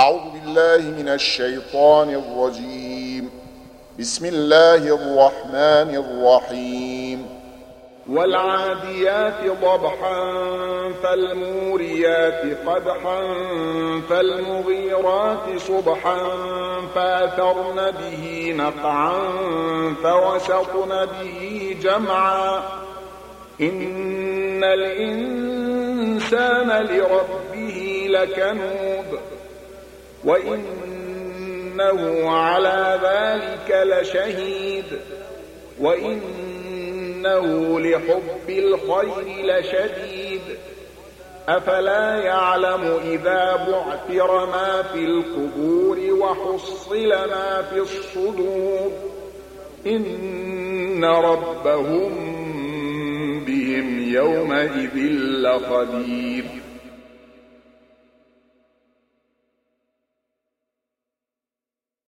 أعوذ بالله من الشيطان الرجيم. بسم الله الرحمن الرحيم. والعاديات ضبحا فالموريات قدحا فالمغيرات صبحا فأثرن به نقعا فوسطن به جمعا إن الإنسان لربه لكنود وإنه على ذلك لشهيد وإنه لحب الخير لشديد أفلا يعلم إذا بعثر ما في القبور وحصل ما في الصدور إن ربهم بهم يومئذ لخبير.